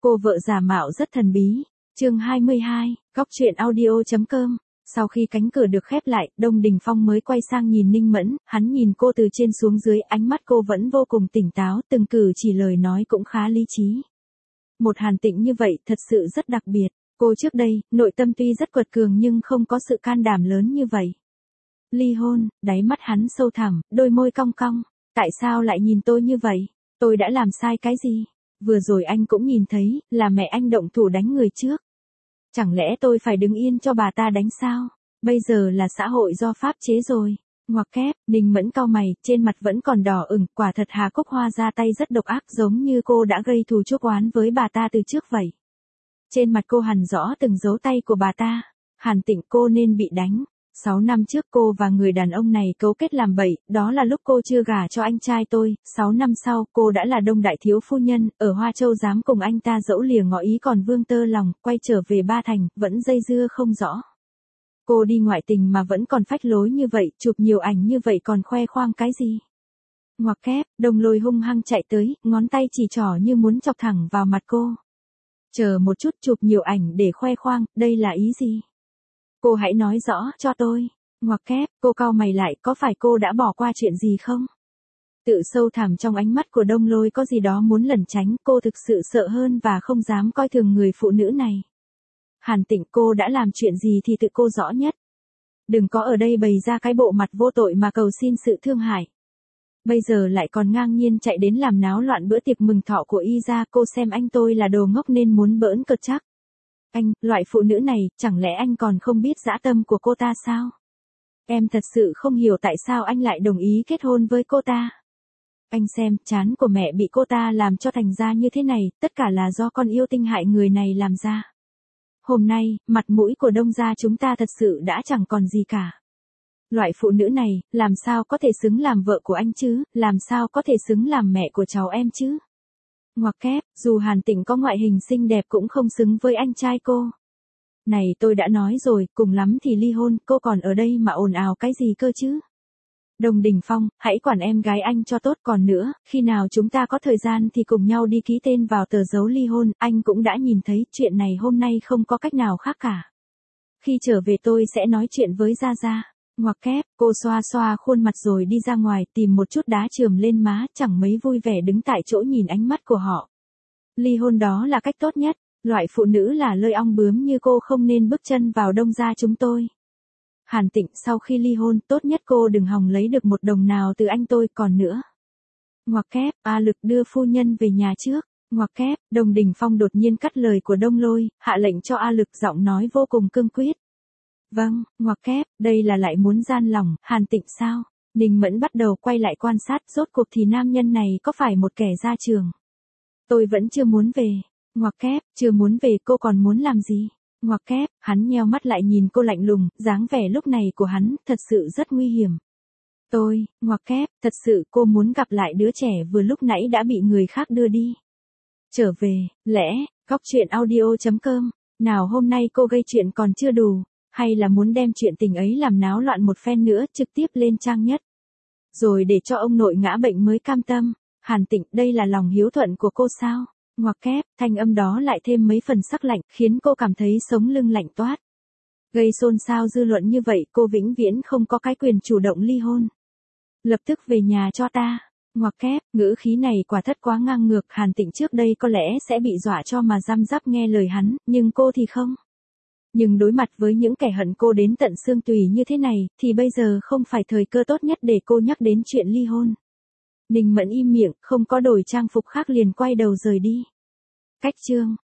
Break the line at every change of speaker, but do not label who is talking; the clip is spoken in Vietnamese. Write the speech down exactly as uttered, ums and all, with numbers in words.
Cô vợ giả mạo rất thần bí. Chương hai mươi hai, Cóc truyện audio chấm com. Sau khi cánh cửa được khép lại, Đông Đình Phong mới quay sang nhìn Ninh Mẫn, hắn nhìn cô từ trên xuống dưới, ánh mắt cô vẫn vô cùng tỉnh táo, từng cử chỉ lời nói cũng khá lý trí. Một Hàn Tịnh như vậy thật sự rất đặc biệt. Cô trước đây, nội tâm tuy rất quật cường nhưng không có sự can đảm lớn như vậy. Ly hôn, đáy mắt hắn sâu thẳm, đôi môi cong cong. Tại sao lại nhìn tôi như vậy? Tôi đã làm sai cái gì? Vừa rồi anh cũng nhìn thấy, là mẹ anh động thủ đánh người trước. Chẳng lẽ tôi phải đứng yên cho bà ta đánh sao? Bây giờ là xã hội do pháp chế rồi. Ngoặc kép, Ninh Mẫn cau mày, trên mặt vẫn còn đỏ ửng, quả thật Hà Cúc Hoa ra tay rất độc ác, giống như cô đã gây thù chuốc oán với bà ta từ trước vậy. Trên mặt cô hằn rõ từng dấu tay của bà ta. Hàn Tịnh, cô nên bị đánh. Sáu năm trước cô và người đàn ông này cấu kết làm bậy, đó là lúc cô chưa gả cho anh trai tôi. Sáu năm sau, cô đã là Đông Đại Thiếu Phu Nhân, ở Hoa Châu dám cùng anh ta dẫu lìa ngõ ý còn vương tơ lòng, quay trở về Ba Thành, vẫn dây dưa không rõ. Cô đi ngoại tình mà vẫn còn phách lối như vậy, chụp nhiều ảnh như vậy còn khoe khoang cái gì? Ngoặc kép, Đồng Lôi hung hăng chạy tới, ngón tay chỉ trỏ như muốn chọc thẳng vào mặt cô. Chờ một chút, chụp nhiều ảnh để khoe khoang, đây là ý gì? Cô hãy nói rõ cho tôi. Ngoặc kép, cô cau mày lại, có phải cô đã bỏ qua chuyện gì không? Tự sâu thẳm trong ánh mắt của Đông Lôi có gì đó muốn lẩn tránh, cô thực sự sợ hơn và không dám coi thường người phụ nữ này. Hàn Tịnh, cô đã làm chuyện gì thì tự cô rõ nhất. Đừng có ở đây bày ra cái bộ mặt vô tội mà cầu xin sự thương hại. Bây giờ lại còn ngang nhiên chạy đến làm náo loạn bữa tiệc mừng thọ của y gia, cô xem anh tôi là đồ ngốc nên muốn bỡn cợt chắc. Anh, loại phụ nữ này, chẳng lẽ anh còn không biết dã tâm của cô ta sao? Em thật sự không hiểu tại sao anh lại đồng ý kết hôn với cô ta. Anh xem, trán của mẹ bị cô ta làm cho thành ra như thế này, tất cả là do con yêu tinh hại người này làm ra. Hôm nay, mặt mũi của Đông gia chúng ta thật sự đã chẳng còn gì cả. Loại phụ nữ này, làm sao có thể xứng làm vợ của anh chứ, làm sao có thể xứng làm mẹ của cháu em chứ? Ngoặc kép, dù Hàn Tịnh có ngoại hình xinh đẹp cũng không xứng với anh trai cô. Này, tôi đã nói rồi, cùng lắm thì ly hôn, cô còn ở đây mà ồn ào cái gì cơ chứ? Đồng Đình Phong, hãy quản em gái anh cho tốt, còn nữa, khi nào chúng ta có thời gian thì cùng nhau đi ký tên vào tờ dấu ly hôn, anh cũng đã nhìn thấy, chuyện này hôm nay không có cách nào khác cả. Khi trở về tôi sẽ nói chuyện với Gia Gia. Ngoặc kép, cô xoa xoa khuôn mặt rồi đi ra ngoài, tìm một chút đá chườm lên má, chẳng mấy vui vẻ đứng tại chỗ nhìn ánh mắt của họ. Ly hôn đó là cách tốt nhất, loại phụ nữ là lơi ong bướm như cô không nên bước chân vào Đông gia chúng tôi. Hàn Tịnh, sau khi ly hôn, tốt nhất cô đừng hòng lấy được một đồng nào từ anh tôi, còn nữa. Ngoặc kép, A Lực đưa phu nhân về nhà trước. Ngoặc kép, Đồng Đình Phong đột nhiên cắt lời của Đông Lôi, hạ lệnh cho A Lực, giọng nói vô cùng cương quyết. Vâng, ngoặc kép, đây là lại muốn gian lòng, Hàn Tịnh sao? Ninh Mẫn bắt đầu quay lại quan sát, rốt cuộc thì nam nhân này có phải một kẻ gia trường? Tôi vẫn chưa muốn về. Ngoặc kép, chưa muốn về, cô còn muốn làm gì? Ngoặc kép, hắn nheo mắt lại nhìn cô lạnh lùng, dáng vẻ lúc này của hắn, thật sự rất nguy hiểm. Tôi, ngoặc kép, thật sự cô muốn gặp lại đứa trẻ vừa lúc nãy đã bị người khác đưa đi. Trở về, lẽ, Cóc truyện audio chấm com, nào hôm nay cô gây chuyện còn chưa đủ. Hay là muốn đem chuyện tình ấy làm náo loạn một phen nữa, trực tiếp lên trang nhất. Rồi để cho ông nội ngã bệnh mới cam tâm. Hàn Tịnh, đây là lòng hiếu thuận của cô sao? Ngoặc kép, thanh âm đó lại thêm mấy phần sắc lạnh, khiến cô cảm thấy sống lưng lạnh toát. Gây xôn xao dư luận như vậy, cô vĩnh viễn không có cái quyền chủ động ly hôn. Lập tức về nhà cho ta. Ngoặc kép, ngữ khí này quả thật quá ngang ngược. Hàn Tịnh trước đây có lẽ sẽ bị dọa cho mà răm rắp nghe lời hắn, nhưng cô thì không. Nhưng đối mặt với những kẻ hận cô đến tận xương tùy như thế này, thì bây giờ không phải thời cơ tốt nhất để cô nhắc đến chuyện ly hôn. Ninh Mẫn im miệng, không có đổi trang phục khác liền quay đầu rời đi. Cách chương